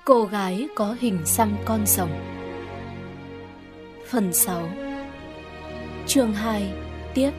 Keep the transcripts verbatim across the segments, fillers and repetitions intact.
Cô gái có hình xăm con rồng. Phần sáu. Chương hai. Tiếp.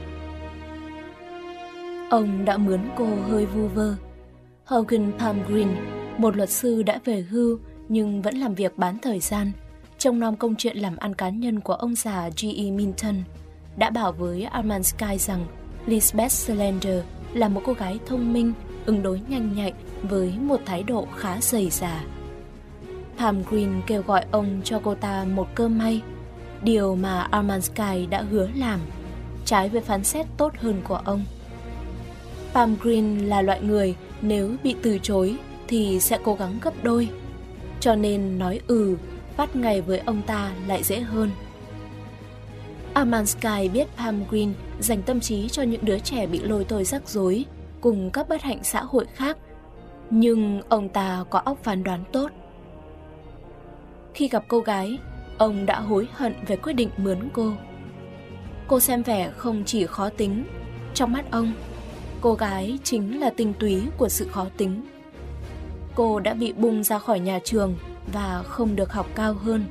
Ông đã mướn cô hơi vu vơ. Hogan Palmgreen, một luật sư đã về hưu nhưng vẫn làm việc bán thời gian, trông nom công chuyện làm ăn cá nhân của ông già G E Minton, đã bảo với Armand Sky rằng Lisbeth Salander là một cô gái thông minh, ứng đối nhanh nhạy với một thái độ khá dày dà. Palmgreen kêu gọi ông cho cô ta một cơ may, điều mà Armand Sky đã hứa làm, trái với phán xét tốt hơn của ông. Palmgreen là loại người nếu bị từ chối thì sẽ cố gắng gấp đôi, cho nên nói ừ, bắt ngày với ông ta lại dễ hơn. Armand Sky biết Palmgreen dành tâm trí cho những đứa trẻ bị lôi thôi rắc rối cùng các bất hạnh xã hội khác, nhưng ông ta có óc phán đoán tốt. Khi gặp cô gái, ông đã hối hận về quyết định mướn cô. Cô xem vẻ không chỉ khó tính, trong mắt ông, cô gái chính là tinh túy của sự khó tính. Cô đã bị bung ra khỏi nhà trường và không được học cao hơn.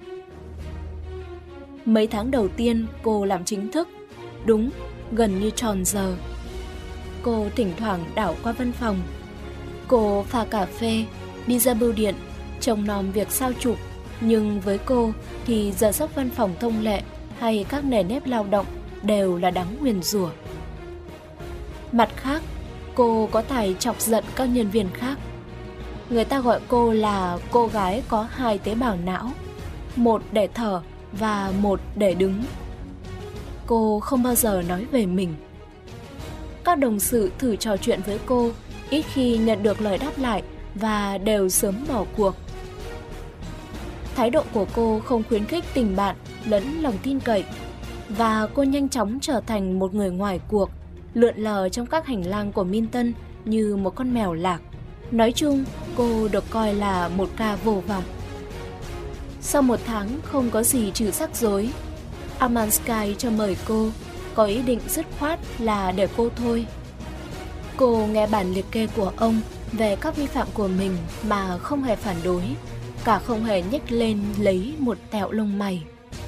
Mấy tháng đầu tiên cô làm chính thức, đúng, gần như tròn giờ. Cô thỉnh thoảng đảo qua văn phòng. Cô pha cà phê, đi ra bưu điện, trông nom việc sao chụp. Nhưng với cô thì giờ giấc văn phòng thông lệ hay các nề nếp lao động đều là đáng nguyền rủa. Mặt khác, cô có tài chọc giận các nhân viên khác. Người ta gọi cô là cô gái có hai tế bào não, một để thở và một để đứng. Cô không bao giờ nói về mình. Các đồng sự thử trò chuyện với cô, ít khi nhận được lời đáp lại và đều sớm bỏ cuộc. Thái độ của cô không khuyến khích tình bạn lẫn lòng tin cậy, và cô nhanh chóng trở thành một người ngoài cuộc, lượn lờ trong các hành lang của Minton như một con mèo lạc. Nói chung, cô được coi là một ca vô vọng. Sau một tháng không có gì trừ rắc rối, Armand Sky cho mời cô, có ý định dứt khoát là để cô thôi. Cô nghe bản liệt kê của ông về các vi phạm của mình mà không hề phản đối, cả không hề nhếch lên lấy một tẹo lông mày.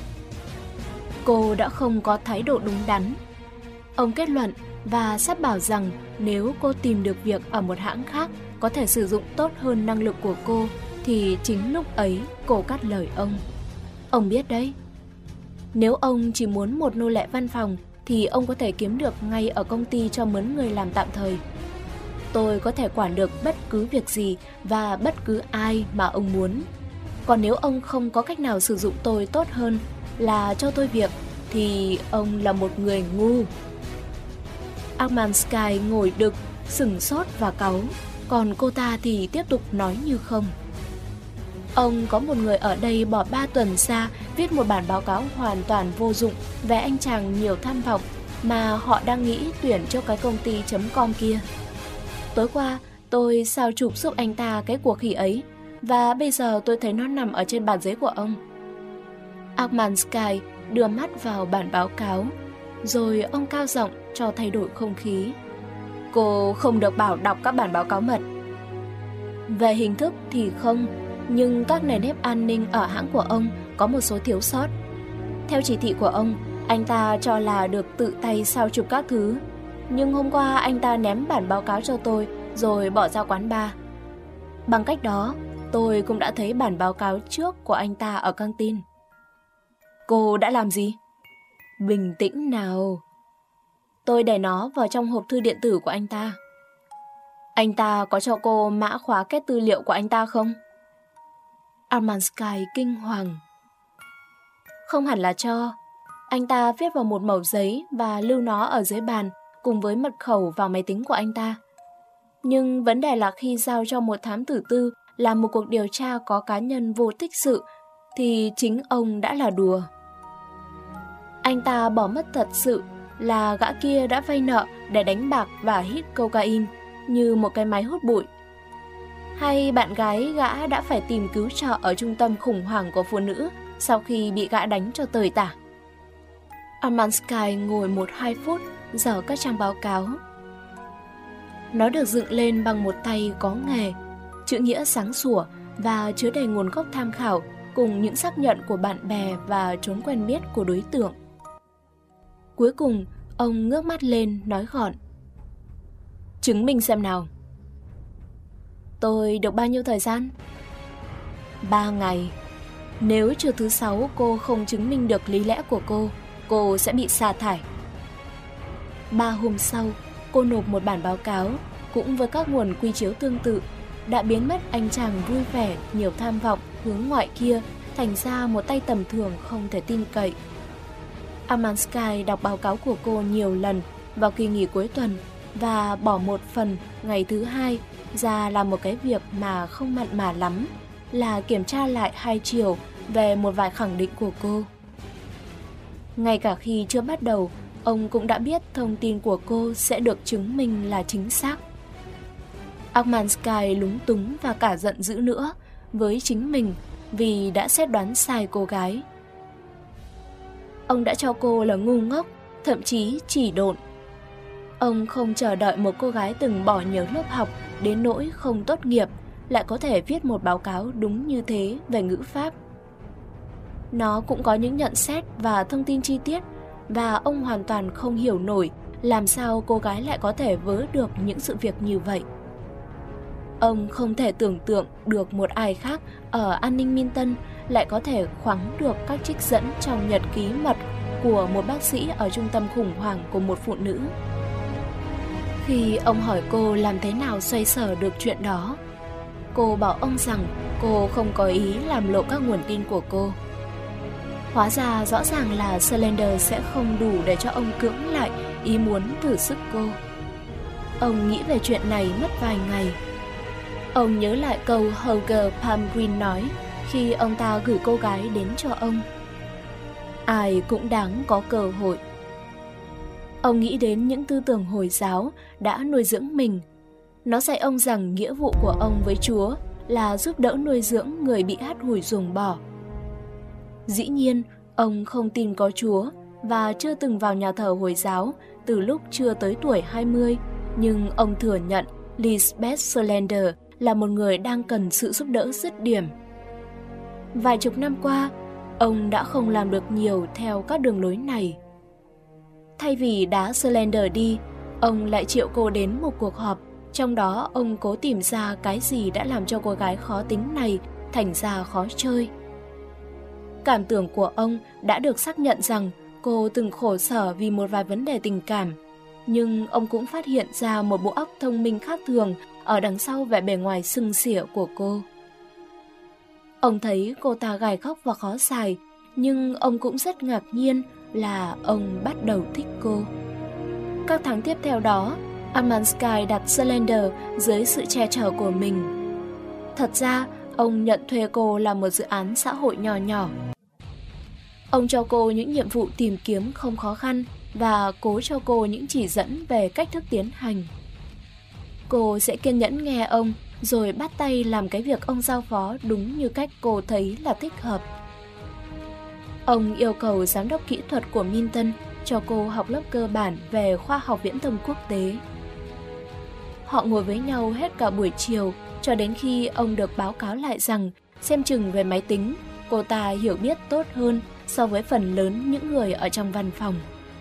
Cô đã không có thái độ đúng đắn. Ông kết luận và sắp bảo rằng nếu cô tìm được việc ở một hãng khác có thể sử dụng tốt hơn năng lực của cô, thì chính lúc ấy cô cắt lời ông. Ông biết đấy, nếu ông chỉ muốn một nô lệ văn phòng thì ông có thể kiếm được ngay ở công ty cho mướn người làm tạm thời. Tôi có thể quản được bất cứ việc gì và bất cứ ai mà ông muốn. Còn nếu ông không có cách nào sử dụng tôi tốt hơn là cho tôi việc, thì ông là một người ngu. Armand Sky ngồi đực, sửng sốt và cáu, còn cô ta thì tiếp tục nói như không. Ông có một người ở đây bỏ ba tuần ra viết một bản báo cáo hoàn toàn vô dụng về anh chàng nhiều tham vọng mà họ đang nghĩ tuyển cho cái công ty .com kia. Tối qua tôi sao chụp giúp anh ta cái cuộc khỉ ấy, và bây giờ tôi thấy nó nằm ở trên bàn giấy của ông. Armand Sky đưa mắt vào bản báo cáo, rồi ông cao giọng cho thay đổi không khí. Cô không được bảo đọc các bản báo cáo mật. Về hình thức thì không, nhưng các nền nếp an ninh ở hãng của ông có một số thiếu sót. Theo chỉ thị của ông, anh ta cho là được tự tay sao chụp các thứ, nhưng hôm qua anh ta ném bản báo cáo cho tôi rồi bỏ ra quán bar. Bằng cách đó, tôi cũng đã thấy bản báo cáo trước của anh ta ở căng tin. Cô đã làm gì? Bình tĩnh nào. Tôi để nó vào trong hộp thư điện tử của anh ta. Anh ta có cho cô mã khóa kết tư liệu của anh ta không? Armand Sky kinh hoàng. Không hẳn là cho. Anh ta viết vào một mẩu giấy và lưu nó ở dưới bàn cùng với mật khẩu vào máy tính của anh ta. Nhưng vấn đề là khi giao cho một thám tử tư làm một cuộc điều tra có cá nhân vô tích sự, thì chính ông đã là đùa. Anh ta bỏ mất thật sự là gã kia đã vay nợ để đánh bạc và hít cocaine như một cái máy hút bụi. Hay bạn gái gã đã phải tìm cứu trợ ở trung tâm khủng hoảng của phụ nữ sau khi bị gã đánh cho tơi tả. Armand Sky ngồi một hai phút dở các trang báo cáo. Nó được dựng lên bằng một tay có nghề, chữ nghĩa sáng sủa và chứa đầy nguồn gốc tham khảo cùng những xác nhận của bạn bè và chốn quen biết của đối tượng. Cuối cùng, ông ngước mắt lên nói gọn: "Chứng minh xem nào." "Tôi được bao nhiêu thời gian?" Ba ngày. Nếu trưa thứ sáu cô không chứng minh được lý lẽ của cô, cô sẽ bị sa thải." Ba hôm sau, cô nộp một bản báo cáo, cũng với các nguồn quy chiếu tương tự, đã biến mất anh chàng vui vẻ, nhiều tham vọng, hướng ngoại kia thành ra một tay tầm thường không thể tin cậy. Armansky đọc báo cáo của cô nhiều lần vào kỳ nghỉ cuối tuần và bỏ một phần ngày thứ hai ra làm một cái việc mà không mặn mà lắm, là kiểm tra lại hai chiều về một vài khẳng định của cô. Ngay cả khi chưa bắt đầu, ông cũng đã biết thông tin của cô sẽ được chứng minh là chính xác. Armansky lúng túng và cả giận dữ nữa với chính mình vì đã xét đoán sai cô gái. Ông đã cho cô là ngu ngốc, thậm chí chỉ độn. Ông không chờ đợi một cô gái từng bỏ nhớ lớp học đến nỗi không tốt nghiệp lại có thể viết một báo cáo đúng như thế về ngữ pháp. Nó cũng có những nhận xét và thông tin chi tiết, và ông hoàn toàn không hiểu nổi làm sao cô gái lại có thể vớ được những sự việc như vậy. Ông không thể tưởng tượng được một ai khác ở An ninh Minton lại có thể khoáng được các trích dẫn trong nhật ký mật của một bác sĩ ở trung tâm khủng hoảng của một phụ nữ. Khi ông hỏi cô làm thế nào xoay sở được chuyện đó, cô bảo ông rằng cô không có ý làm lộ các nguồn tin của cô. Hóa ra rõ ràng là Slender sẽ không đủ để cho ông cưỡng lại ý muốn thử sức cô. Ông nghĩ về chuyện này mất vài ngày. Ông nhớ lại câu Holger Palmgren nói khi ông ta gửi cô gái đến cho ông: "Ai cũng đáng có cơ hội." Ông nghĩ đến những tư tưởng Hồi giáo đã nuôi dưỡng mình. Nó dạy ông rằng nghĩa vụ của ông với Chúa là giúp đỡ nuôi dưỡng người bị hắt hủi ruồng bỏ. Dĩ nhiên, ông không tin có Chúa và chưa từng vào nhà thờ Hồi giáo từ lúc chưa tới tuổi hai mươi, nhưng ông thừa nhận Lisbeth Salander là một người đang cần sự giúp đỡ dứt điểm. Vài chục năm qua, ông đã không làm được nhiều theo các đường lối này. Thay vì đá Salander đi, ông lại triệu cô đến một cuộc họp, trong đó ông cố tìm ra cái gì đã làm cho cô gái khó tính này thành ra khó chơi. Cảm tưởng của ông đã được xác nhận rằng cô từng khổ sở vì một vài vấn đề tình cảm, nhưng ông cũng phát hiện ra một bộ óc thông minh khác thường ở đằng sau vẻ bề ngoài sưng xỉa của cô. Ông thấy cô ta gài góc và khó xài, nhưng ông cũng rất ngạc nhiên là ông bắt đầu thích cô. Các tháng tiếp theo đó, Armansky đặt Slender dưới sự che chở của mình. Thật ra, ông nhận thuê cô làm một dự án xã hội nhỏ nhỏ. Ông cho cô những nhiệm vụ tìm kiếm không khó khăn và cố cho cô những chỉ dẫn về cách thức tiến hành. Cô sẽ kiên nhẫn nghe ông rồi bắt tay làm cái việc ông giao phó đúng như cách cô thấy là thích hợp. Ông yêu cầu giám đốc kỹ thuật của Minton cho cô học lớp cơ bản về khoa học viễn thông quốc tế. Họ ngồi với nhau hết cả buổi chiều cho đến khi ông được báo cáo lại rằng xem chừng về máy tính, cô ta hiểu biết tốt hơn so với phần lớn những người ở trong văn phòng.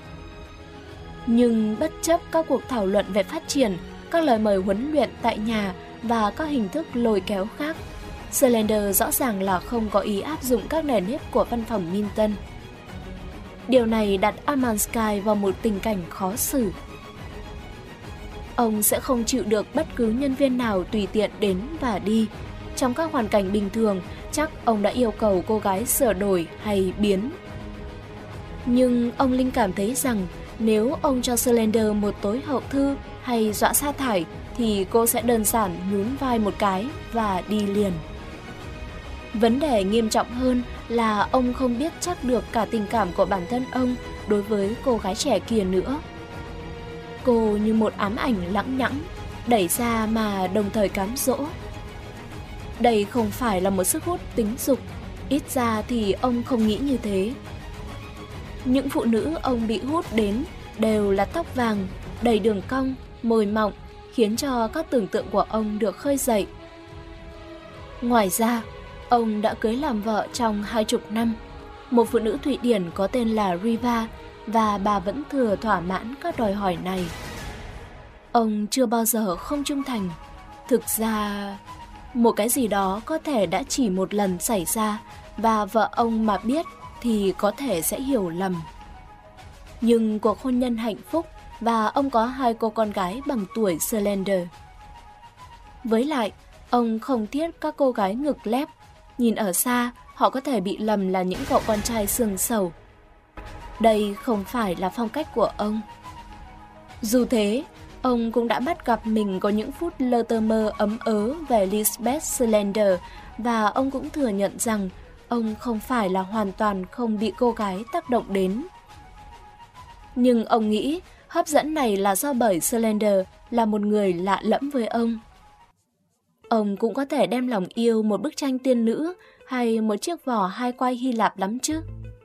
Nhưng bất chấp các cuộc thảo luận về phát triển, các lời mời huấn luyện tại nhà và các hình thức lôi kéo khác, Slender rõ ràng là không có ý áp dụng các nền nếp của văn phòng Minton. Điều này đặt Armansky vào một tình cảnh khó xử. Ông sẽ không chịu được bất cứ nhân viên nào tùy tiện đến và đi. Trong các hoàn cảnh bình thường, chắc ông đã yêu cầu cô gái sửa đổi hay biến. Nhưng ông linh cảm thấy rằng nếu ông cho Slender một tối hậu thư hay dọa sa thải thì cô sẽ đơn giản nhún vai một cái và đi liền. Vấn đề nghiêm trọng hơn là ông không biết chắc được cả tình cảm của bản thân ông đối với cô gái trẻ kia nữa. Cô như một ám ảnh lãng nhãng, đẩy ra mà đồng thời cám dỗ. Đây không phải là một sức hút tính dục, ít ra thì ông không nghĩ như thế. Những phụ nữ ông bị hút đến đều là tóc vàng, đầy đường cong, môi mọng, khiến cho các tưởng tượng của ông được khơi dậy. Ngoài ra, ông đã cưới làm vợ trong hai chục năm, một phụ nữ Thụy Điển có tên là Riva, và bà vẫn thừa thỏa mãn các đòi hỏi này. Ông chưa bao giờ không trung thành. Thực ra, một cái gì đó có thể đã chỉ một lần xảy ra, và vợ ông mà biết thì có thể sẽ hiểu lầm. Nhưng cuộc hôn nhân hạnh phúc, và ông có hai cô con gái bằng tuổi Slender. Với lại, ông không tiếc các cô gái ngực lép. Nhìn ở xa, họ có thể bị lầm là những cậu con trai xương sầu. Đây không phải là phong cách của ông. Dù thế, ông cũng đã bắt gặp mình có những phút lơ tơ mơ ấm ớ về Lisbeth Slender, và ông cũng thừa nhận rằng ông không phải là hoàn toàn không bị cô gái tác động đến. Nhưng ông nghĩ hấp dẫn này là do bởi Slender là một người lạ lẫm với ông. Ông cũng có thể đem lòng yêu một bức tranh tiên nữ hay một chiếc vỏ hai quai Hy Lạp lắm chứ.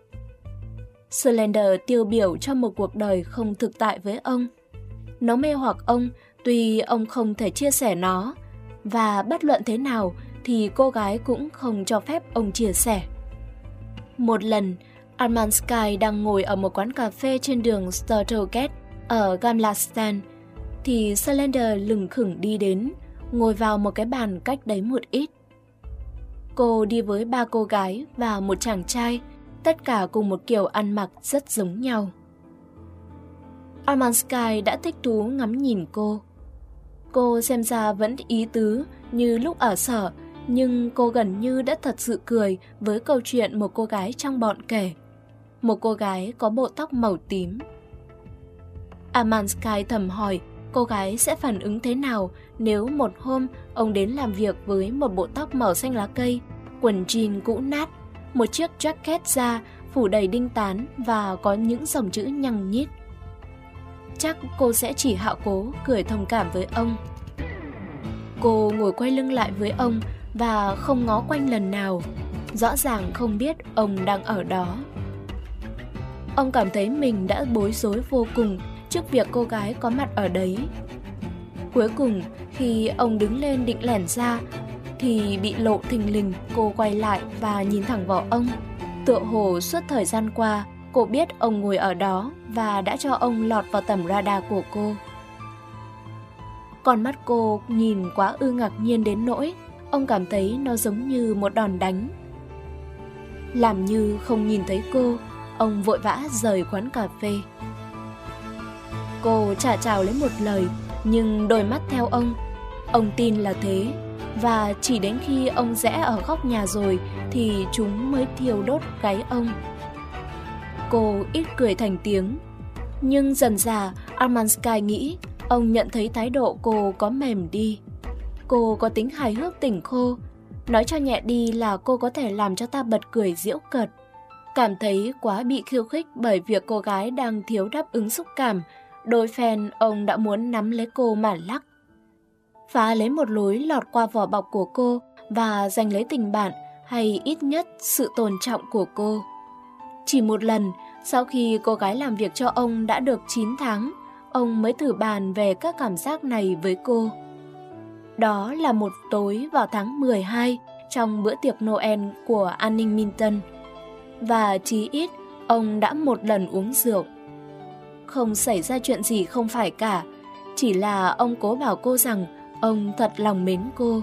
Slender tiêu biểu cho một cuộc đời không thực tại với ông. Nó mê hoặc ông tuy ông không thể chia sẻ nó, và bất luận thế nào thì cô gái cũng không cho phép ông chia sẻ. Một lần, Armand Sky đang ngồi ở một quán cà phê trên đường Stortogate ở Gamla Stan, thì Slender lừng khửng đi đến, ngồi vào một cái bàn cách đấy một ít. Cô đi với ba cô gái và một chàng trai, tất cả cùng một kiểu ăn mặc rất giống nhau. Armand Sky đã thích thú ngắm nhìn cô. Cô xem ra vẫn ý tứ như lúc ở sở, nhưng cô gần như đã thật sự cười với câu chuyện một cô gái trong bọn kể. Một cô gái có bộ tóc màu tím. Armand Sky thầm hỏi cô gái sẽ phản ứng thế nào nếu một hôm ông đến làm việc với một bộ tóc màu xanh lá cây, quần jean cũ nát, một chiếc jacket da phủ đầy đinh tán và có những dòng chữ nhằng nhít. Chắc cô sẽ chỉ hạo cố cười thông cảm với ông. Cô ngồi quay lưng lại với ông và không ngó quanh lần nào, rõ ràng không biết ông đang ở đó. Ông cảm thấy mình đã bối rối vô cùng trước việc cô gái có mặt ở đấy. Cuối cùng, khi ông đứng lên định lẻn ra, thì bị lộ thình lình cô quay lại và nhìn thẳng vào ông. Tựa hồ suốt thời gian qua, cô biết ông ngồi ở đó và đã cho ông lọt vào tầm radar của cô. Con mắt cô nhìn quá ư ngạc nhiên đến nỗi ông cảm thấy nó giống như một đòn đánh. Làm như không nhìn thấy cô, ông vội vã rời quán cà phê. Cô chả chào lấy một lời, nhưng đôi mắt theo ông. Ông tin là thế, và chỉ đến khi ông rẽ ở góc nhà rồi thì chúng mới thiêu đốt gáy ông. Cô ít cười thành tiếng, nhưng dần dà Armand Sky nghĩ ông nhận thấy thái độ cô có mềm đi. Cô có tính hài hước tỉnh khô, nói cho nhẹ đi là cô có thể làm cho ta bật cười giễu cợt. Cảm thấy quá bị khiêu khích bởi việc cô gái đang thiếu đáp ứng xúc cảm, đôi phen ông đã muốn nắm lấy cô mà lắc. Phá lấy một lối lọt qua vỏ bọc của cô và giành lấy tình bạn hay ít nhất sự tôn trọng của cô. Chỉ một lần, sau khi cô gái làm việc cho ông đã được chín tháng, ông mới thử bàn về các cảm giác này với cô. Đó là một tối vào tháng mười hai trong bữa tiệc Noel của an ninh Minton. Và chí ít, ông đã một lần uống rượu. Không xảy ra chuyện gì không phải cả, chỉ là ông cố bảo cô rằng ông thật lòng mến cô.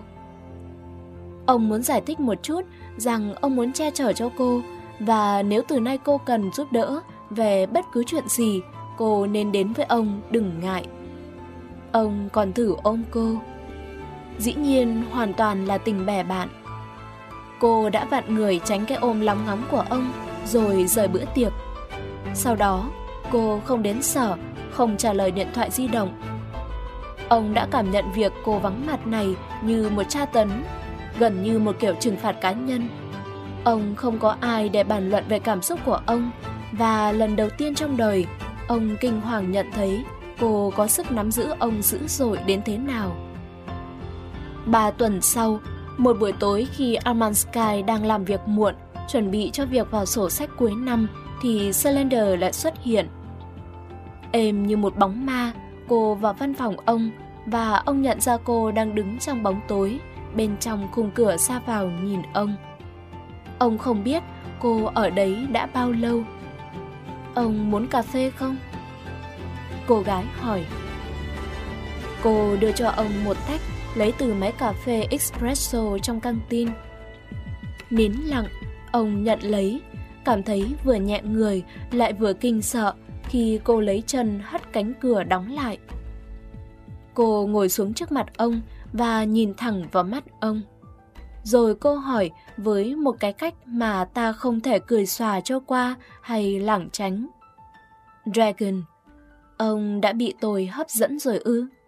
Ông muốn giải thích một chút rằng ông muốn che chở cho cô, và nếu từ nay cô cần giúp đỡ về bất cứ chuyện gì, cô nên đến với ông, đừng ngại. Ông còn thử ôm cô. Dĩ nhiên hoàn toàn là tình bè bạn. Cô đã vặn người tránh cái ôm lóng ngóng của ông rồi rời bữa tiệc. Sau đó, cô không đến sở, không trả lời điện thoại di động. Ông đã cảm nhận việc cô vắng mặt này như một tra tấn, gần như một kiểu trừng phạt cá nhân. Ông không có ai để bàn luận về cảm xúc của ông, và lần đầu tiên trong đời, ông kinh hoàng nhận thấy cô có sức nắm giữ ông dữ dội đến thế nào. Ba tuần sau, một buổi tối khi Armand Sky đang làm việc muộn, chuẩn bị cho việc vào sổ sách cuối năm, thì Slender lại xuất hiện. Êm như một bóng ma, cô vào văn phòng ông, và ông nhận ra cô đang đứng trong bóng tối, bên trong khung cửa ra vào nhìn ông. Ông không biết cô ở đấy đã bao lâu. Ông muốn cà phê không? Cô gái hỏi. Cô đưa cho ông một tách lấy từ máy cà phê espresso trong căng tin. Nín lặng, ông nhận lấy, cảm thấy vừa nhẹ người lại vừa kinh sợ khi cô lấy chân hất cánh cửa đóng lại. Cô ngồi xuống trước mặt ông và nhìn thẳng vào mắt ông. Rồi cô hỏi với một cái cách mà ta không thể cười xòa cho qua hay lảng tránh. Dragon, ông đã bị tôi hấp dẫn rồi ư?